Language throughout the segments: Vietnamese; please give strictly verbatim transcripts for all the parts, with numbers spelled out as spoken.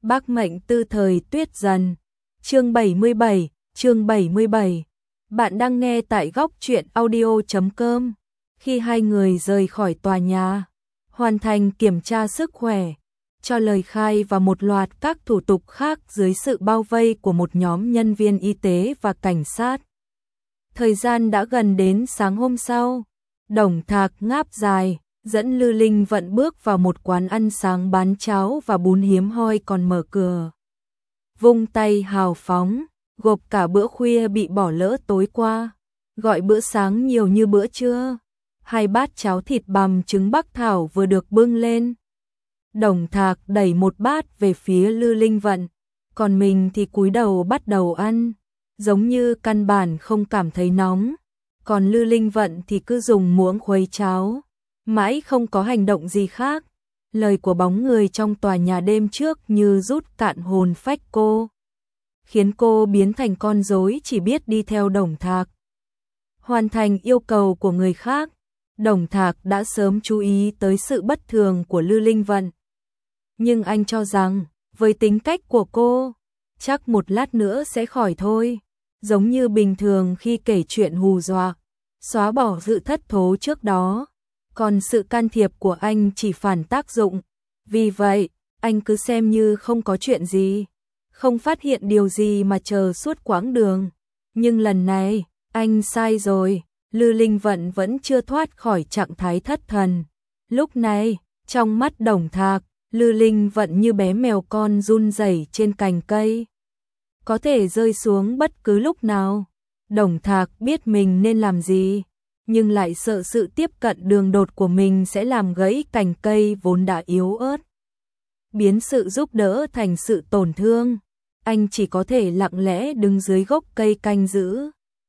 Bác mệnh tư thời tuyết dần. Chương bảy mươi bảy, chương bảy mươi bảy. Bạn đang nghe tại góc truyện audio chấm com. Khi hai người rời khỏi tòa nhà, hoàn thành kiểm tra sức khỏe, cho lời khai và một loạt các thủ tục khác dưới sự bao vây của một nhóm nhân viên y tế và cảnh sát. Thời gian đã gần đến sáng hôm sau, Đồng Thạc ngáp dài, dẫn Lư Linh Vận bước vào một quán ăn sáng bán cháo và bún hiếm hoi còn mở cửa. Vung tay hào phóng, gộp cả bữa khuya bị bỏ lỡ tối qua, gọi bữa sáng nhiều như bữa trưa. Hai bát cháo thịt bằm trứng bắc thảo vừa được bưng lên. Đồng Thạc đẩy một bát về phía Lư Linh Vận, còn mình thì cúi đầu bắt đầu ăn, giống như căn bản không cảm thấy nóng. Còn Lư Linh Vận thì cứ dùng muỗng khuấy cháo, mãi không có hành động gì khác. Lời của bóng người trong tòa nhà đêm trước như rút cạn hồn phách cô, khiến cô biến thành con rối chỉ biết đi theo Đồng Thạc. Hoàn thành yêu cầu của người khác, Đồng Thạc đã sớm chú ý tới sự bất thường của Lư Linh Vận. Nhưng anh cho rằng, với tính cách của cô, chắc một lát nữa sẽ khỏi thôi. Giống như bình thường khi kể chuyện hù dọa, xóa bỏ sự thất thố trước đó. Còn sự can thiệp của anh chỉ phản tác dụng. Vì vậy, anh cứ xem như không có chuyện gì, không phát hiện điều gì mà chờ suốt quãng đường. Nhưng lần này, anh sai rồi. Lư Linh Vận vẫn chưa thoát khỏi trạng thái thất thần. Lúc này, trong mắt Đồng Thạc, Lư Linh Vận như bé mèo con run rẩy trên cành cây, có thể rơi xuống bất cứ lúc nào. Đồng Thạc biết mình nên làm gì, nhưng lại sợ sự tiếp cận đường đột của mình sẽ làm gãy cành cây vốn đã yếu ớt, biến sự giúp đỡ thành sự tổn thương. Anh chỉ có thể lặng lẽ đứng dưới gốc cây canh giữ,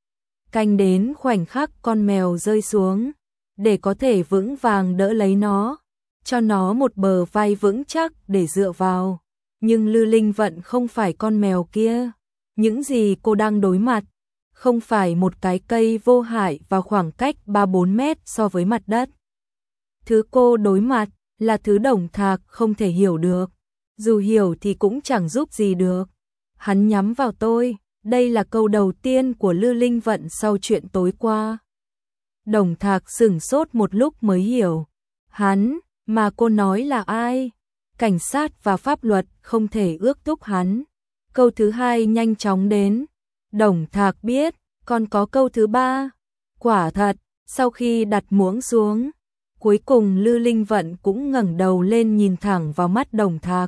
canh đến khoảnh khắc con mèo rơi xuống, để có thể vững vàng đỡ lấy nó, cho nó một bờ vai vững chắc để dựa vào. Nhưng Lư Linh Vận không phải con mèo kia. Những gì cô đang đối mặt không phải một cái cây vô hại và khoảng cách ba bốn mét so với mặt đất. Thứ cô đối mặt là thứ Đồng Thạc không thể hiểu được. Dù hiểu thì cũng chẳng giúp gì được. Hắn nhắm vào tôi. Đây là câu đầu tiên của Lư Linh Vận sau chuyện tối qua. Đồng Thạc sửng sốt một lúc mới hiểu. Hắn, mà cô nói là ai? Cảnh sát và pháp luật không thể ước thúc hắn. Câu thứ hai nhanh chóng đến. Đồng Thạc biết, còn có câu thứ ba. Quả thật, sau khi đặt muỗng xuống, cuối cùng Lư Linh Vận cũng ngẩng đầu lên nhìn thẳng vào mắt Đồng Thạc.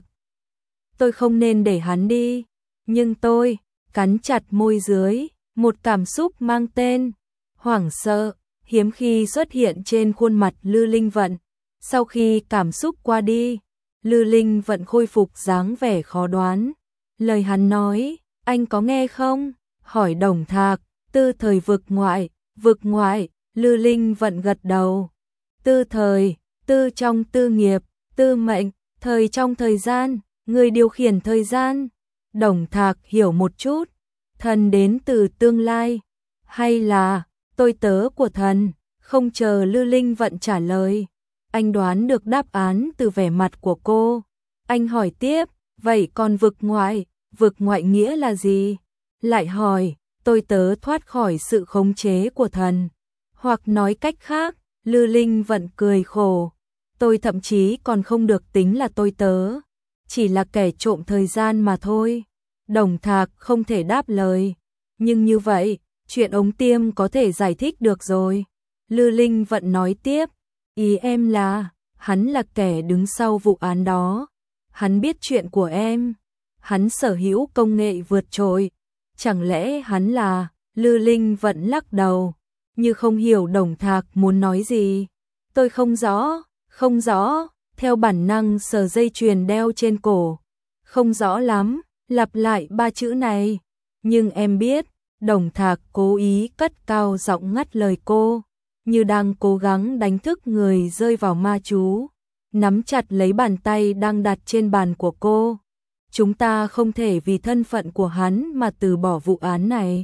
Tôi không nên để hắn đi, nhưng tôi cắn chặt môi dưới, một cảm xúc mang tên hoảng sợ hiếm khi xuất hiện trên khuôn mặt Lư Linh Vận. Sau khi cảm xúc qua đi, Lư Linh Vận khôi phục dáng vẻ khó đoán. Lời hắn nói, anh có nghe không? Hỏi Đồng Thạc. Tư thời vực ngoại, vực ngoại. Lư Linh Vận gật đầu. Tư thời, tư trong tư nghiệp, tư mệnh, thời trong thời gian, người điều khiển thời gian. Đồng Thạc hiểu một chút. Thần đến từ tương lai, hay là tôi tớ của thần? Không chờ Lư Linh Vận trả lời, anh đoán được đáp án từ vẻ mặt của cô. Anh hỏi tiếp, vậy còn vực ngoại, vực ngoại nghĩa là gì? Lại hỏi, tôi tớ thoát khỏi sự khống chế của thần. Hoặc nói cách khác, Lư Linh Vận cười khổ. Tôi thậm chí còn không được tính là tôi tớ, chỉ là kẻ trộm thời gian mà thôi. Đồng Thạc không thể đáp lời. Nhưng như vậy, chuyện ống tiêm có thể giải thích được rồi. Lư Linh Vận nói tiếp, ý em là, hắn là kẻ đứng sau vụ án đó. Hắn biết chuyện của em. Hắn sở hữu công nghệ vượt trội. Chẳng lẽ hắn là... Lư Linh Vận lắc đầu, như không hiểu Đồng Thạc muốn nói gì. Tôi không rõ, không rõ. Theo bản năng sờ dây chuyền đeo trên cổ. Không rõ lắm, lặp lại ba chữ này. Nhưng em biết. Đồng Thạc cố ý cất cao giọng ngắt lời cô, như đang cố gắng đánh thức người rơi vào ma chú. Nắm chặt lấy bàn tay đang đặt trên bàn của cô. Chúng ta không thể vì thân phận của hắn mà từ bỏ vụ án này.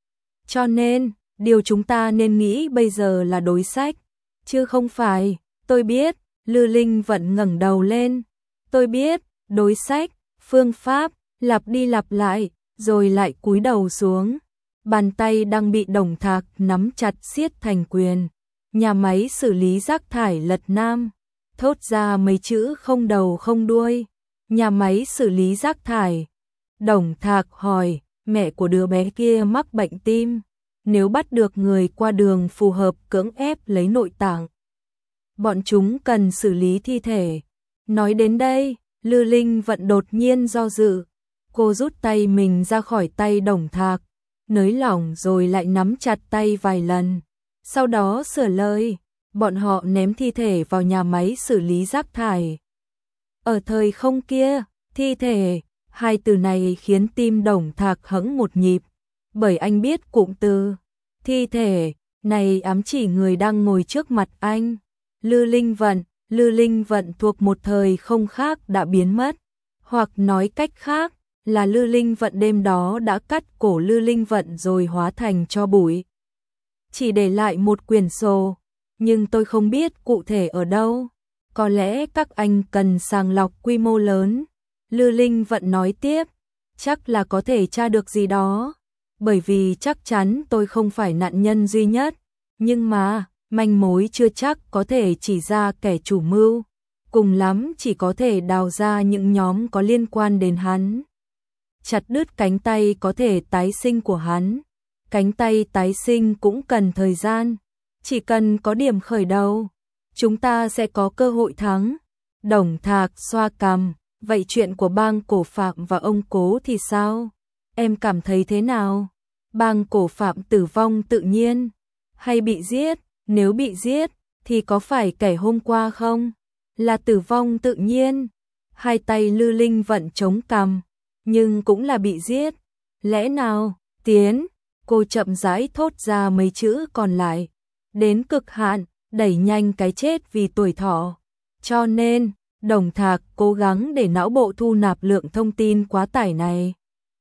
Cho nên, điều chúng ta nên nghĩ bây giờ là đối sách, chứ không phải. Tôi biết. Lư Linh Vận ngẩng đầu lên. Tôi biết, đối sách, Phương pháp, lặp đi lặp lại, rồi lại cúi đầu xuống. Bàn tay đang bị Đồng Thạc nắm chặt siết thành quyền. Nhà máy xử lý rác thải Lật Nam. Thốt ra mấy chữ không đầu không đuôi. Nhà máy xử lý rác thải. Đồng Thạc hỏi, mẹ của đứa bé kia mắc bệnh tim. Nếu bắt được người qua đường phù hợp cưỡng ép lấy nội tạng, bọn chúng cần xử lý thi thể. Nói đến đây, Lư Linh Vận đột nhiên do dự. Cô rút tay mình ra khỏi tay Đồng Thạc, nới lỏng rồi lại nắm chặt tay vài lần. Sau đó sửa lời, bọn họ ném thi thể vào nhà máy xử lý rác thải. Ở thời không kia, thi thể, hai từ này khiến tim Đồng Thạc hững một nhịp, bởi anh biết cụm từ thi thể này ám chỉ người đang ngồi trước mặt anh. Lư Linh Vận, Lư Linh Vận thuộc một thời không khác đã biến mất, hoặc nói cách khác là Lư Linh Vận đêm đó đã cắt cổ Lư Linh Vận rồi hóa thành tro bụi, chỉ để lại một quyển sổ, nhưng tôi không biết cụ thể ở đâu. Có lẽ các anh cần sàng lọc quy mô lớn. Lư Linh Vận nói tiếp, chắc là có thể tra được gì đó, bởi vì chắc chắn tôi không phải nạn nhân duy nhất, nhưng mà manh mối chưa chắc có thể chỉ ra kẻ chủ mưu, cùng lắm chỉ có thể đào ra những nhóm có liên quan đến hắn. Chặt đứt cánh tay có thể tái sinh của hắn, cánh tay tái sinh cũng cần thời gian, chỉ cần có điểm khởi đầu, chúng ta sẽ có cơ hội thắng. Đồng Thạc xoa cằm, vậy chuyện của bang Cổ Phạm và ông Cố thì sao? Em cảm thấy thế nào? Bang Cổ Phạm tử vong tự nhiên hay bị giết? Nếu bị giết thì có phải kẻ hôm qua không? Là tử vong tự nhiên. Hai tay Lư Linh Vận chống cằm, nhưng cũng là bị giết. Lẽ nào? Tiến, cô chậm rãi thốt ra mấy chữ còn lại. Đến cực hạn, đẩy nhanh cái chết vì tuổi thọ. Cho nên, Đồng Thạc cố gắng để não bộ thu nạp lượng thông tin quá tải này.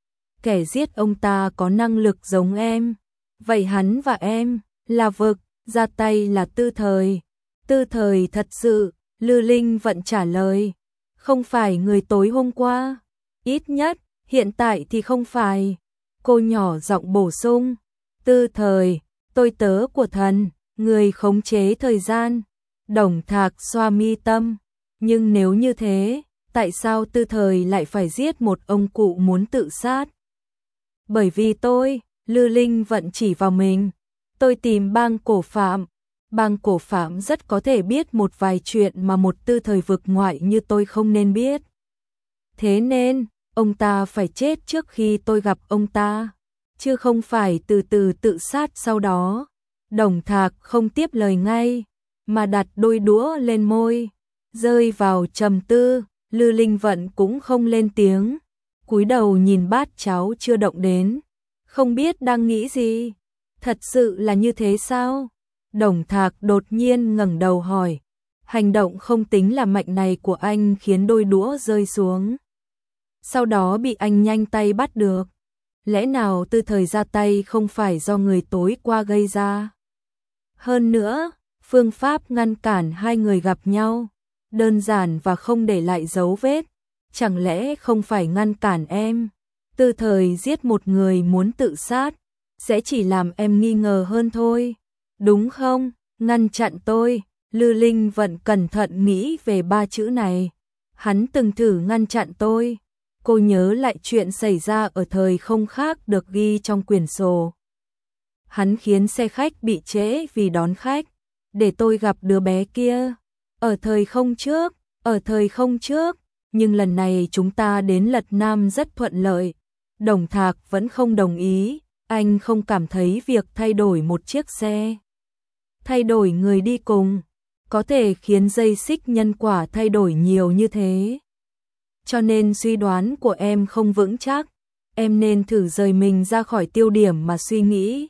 Kẻ giết ông ta có năng lực giống em. Vậy hắn và em là vực, ra tay là Tư Thời. Tư Thời thật sự, Lư Linh Vận trả lời. Không phải người tối hôm qua. Ít nhất, hiện tại thì không phải. Cô nhỏ giọng bổ sung. Tư Thời, tôi tớ của thần, người khống chế thời gian. Đồng Thạc xoa mi tâm. Nhưng nếu như thế, tại sao Tư Thời lại phải giết một ông cụ muốn tự sát? Bởi vì tôi, Lư Linh Vận chỉ vào mình. Tôi tìm bang Cổ Phạm. Bang Cổ Phạm rất có thể biết một vài chuyện mà một Tư Thời vực ngoại như tôi không nên biết. Thế nên, ông ta phải chết trước khi tôi gặp ông ta, chứ không phải từ từ tự sát sau đó. Đồng Thạc không tiếp lời ngay, mà đặt đôi đũa lên môi, rơi vào trầm tư. Lư Linh Vận cũng không lên tiếng, cúi đầu nhìn bát cháo chưa động đến, không biết đang nghĩ gì. Thật sự là như thế sao? Đồng Thạc đột nhiên ngẩng đầu hỏi. Hành động không tính là mạnh này của anh khiến đôi đũa rơi xuống, sau đó bị anh nhanh tay bắt được. Lẽ nào Tư Thời ra tay không phải do người tối qua gây ra? Hơn nữa, phương pháp ngăn cản hai người gặp nhau đơn giản và không để lại dấu vết. Chẳng lẽ không phải ngăn cản em? Tư Thời giết một người muốn tự sát sẽ chỉ làm em nghi ngờ hơn thôi, đúng không? Ngăn chặn tôi. Lư Linh Vận cẩn thận nghĩ về ba chữ này. Hắn từng thử ngăn chặn tôi. Cô nhớ lại chuyện xảy ra ở thời không khác được ghi trong quyển sổ. Hắn khiến xe khách bị trễ vì đón khách, để tôi gặp đứa bé kia. Ở thời không trước, ở thời không trước, nhưng lần này chúng ta đến Lật Nam rất thuận lợi. Đồng Thạc vẫn không đồng ý, anh không cảm thấy việc thay đổi một chiếc xe, thay đổi người đi cùng, có thể khiến dây xích nhân quả thay đổi nhiều như thế. Cho nên suy đoán của em không vững chắc, em nên thử rời mình ra khỏi tiêu điểm mà suy nghĩ.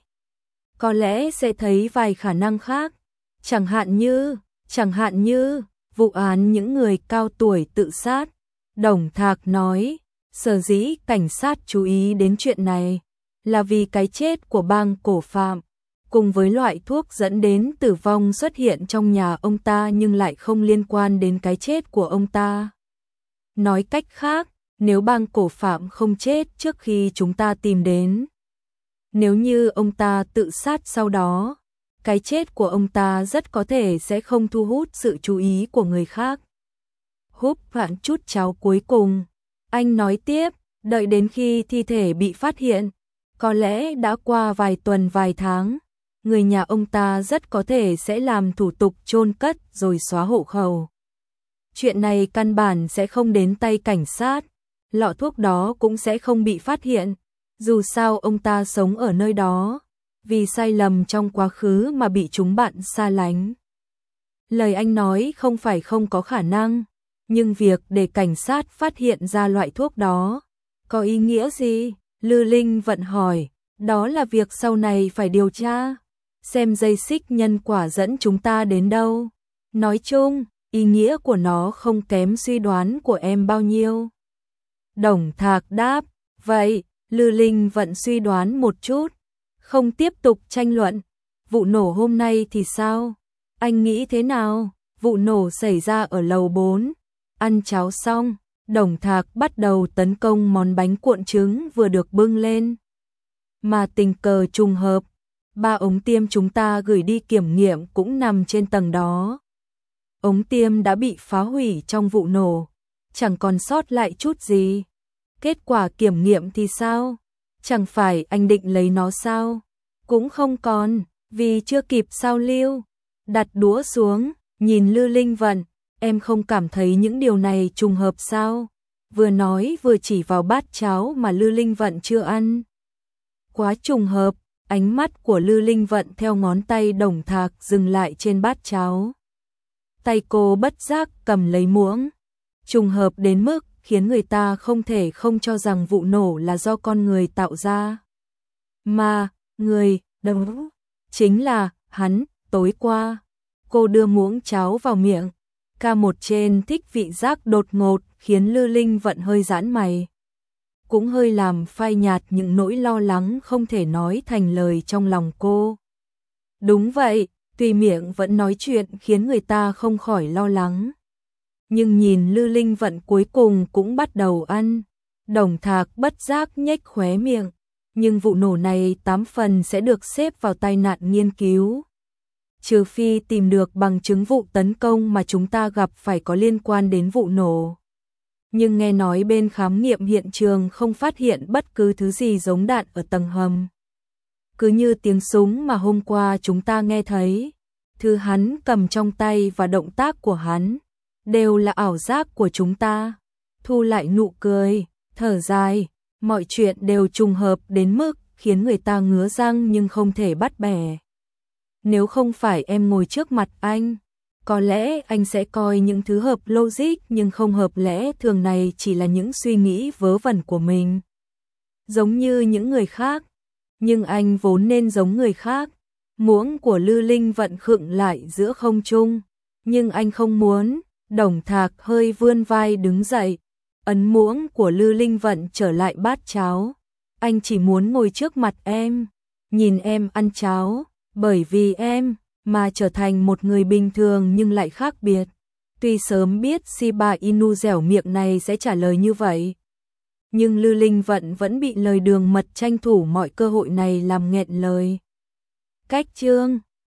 Có lẽ sẽ thấy vài khả năng khác, chẳng hạn như, chẳng hạn như, vụ án những người cao tuổi tự sát. Đồng Thạc nói, sở dĩ cảnh sát chú ý đến chuyện này, là vì cái chết của bang Cổ Phạm, cùng với loại thuốc dẫn đến tử vong xuất hiện trong nhà ông ta nhưng lại không liên quan đến cái chết của ông ta. Nói cách khác, Nếu bang cổ phạm không chết trước khi chúng ta tìm đến, nếu như ông ta tự sát sau đó, cái chết của ông ta rất có thể sẽ không thu hút sự chú ý của người khác. Húp phản chút cháo cuối cùng, anh nói tiếp, đợi đến khi thi thể bị phát hiện, có lẽ đã qua vài tuần vài tháng, người nhà ông ta rất có thể sẽ làm thủ tục chôn cất rồi xóa hộ khẩu. Chuyện này căn bản sẽ không đến tay cảnh sát, lọ thuốc đó cũng sẽ không bị phát hiện, dù sao ông ta sống ở nơi đó, vì sai lầm trong quá khứ mà bị chúng bạn xa lánh. Lời anh nói không phải không có khả năng, nhưng việc để cảnh sát phát hiện ra loại thuốc đó, có ý nghĩa gì? Lư Linh Vận hỏi, đó là việc sau này phải điều tra, xem dây xích nhân quả dẫn chúng ta đến đâu. Nói chung, ý nghĩa của nó không kém suy đoán của em bao nhiêu. Đồng Thạc đáp, vậy, Lư Linh Vận suy đoán một chút, không tiếp tục tranh luận. Vụ nổ hôm nay thì sao? Anh nghĩ thế nào? Vụ nổ xảy ra ở lầu bốn. Ăn cháo xong, Đồng Thạc bắt đầu tấn công món bánh cuộn trứng vừa được bưng lên. Mà tình cờ trùng hợp, ba ống tiêm chúng ta gửi đi kiểm nghiệm cũng nằm trên tầng đó. Ống tiêm đã bị phá hủy trong vụ nổ, chẳng còn sót lại chút gì. Kết quả kiểm nghiệm thì sao? Chẳng phải anh định lấy nó sao? Cũng không còn, vì chưa kịp sao lưu. Đặt đũa xuống, nhìn Lư Linh Vận, em không cảm thấy những điều này trùng hợp sao? Vừa nói vừa chỉ vào bát cháo mà Lư Linh Vận chưa ăn. Quá trùng hợp, ánh mắt của Lư Linh Vận theo ngón tay Đồng Thạc dừng lại trên bát cháo. Tay cô bất giác cầm lấy muỗng. Trùng hợp đến mức khiến người ta không thể không cho rằng vụ nổ là do con người tạo ra. Mà, người, đâu, chính là, hắn, tối qua. Cô đưa muỗng cháo vào miệng. Ca một trên thích vị giác đột ngột khiến Lư Linh Vận hơi giãn mày. Cũng hơi làm phai nhạt những nỗi lo lắng không thể nói thành lời trong lòng cô. Đúng vậy, tuy miệng vẫn nói chuyện khiến người ta không khỏi lo lắng. Nhưng nhìn Lư Linh Vận cuối cùng cũng bắt đầu ăn. Đồng Thạc bất giác nhếch khóe miệng. Nhưng vụ nổ này tám phần sẽ được xếp vào tai nạn nghiên cứu. Trừ phi tìm được bằng chứng vụ tấn công mà chúng ta gặp phải có liên quan đến vụ nổ. Nhưng nghe nói bên khám nghiệm hiện trường không phát hiện bất cứ thứ gì giống đạn ở tầng hầm. Cứ như tiếng súng mà hôm qua chúng ta nghe thấy, thứ hắn cầm trong tay và động tác của hắn, đều là ảo giác của chúng ta. Thu lại nụ cười, thở dài, mọi chuyện đều trùng hợp đến mức khiến người ta ngứa răng nhưng không thể bắt bẻ. Nếu không phải em ngồi trước mặt anh, có lẽ anh sẽ coi những thứ hợp logic nhưng không hợp lẽ thường này chỉ là những suy nghĩ vớ vẩn của mình. Giống như những người khác, nhưng anh vốn nên giống người khác. Muỗng của Lư Linh Vận khựng lại giữa không trung, nhưng anh không muốn. Đồng Thạc hơi vươn vai đứng dậy, ấn muỗng của Lư Linh Vận trở lại bát cháo. Anh chỉ muốn ngồi trước mặt em, nhìn em ăn cháo, bởi vì em mà trở thành một người bình thường nhưng lại khác biệt. Tuy sớm biết Shiba Inu dẻo miệng này sẽ trả lời như vậy, nhưng Lư Linh Vận vẫn bị lời Đường Mật tranh thủ mọi cơ hội này làm nghẹn lời. Cách chương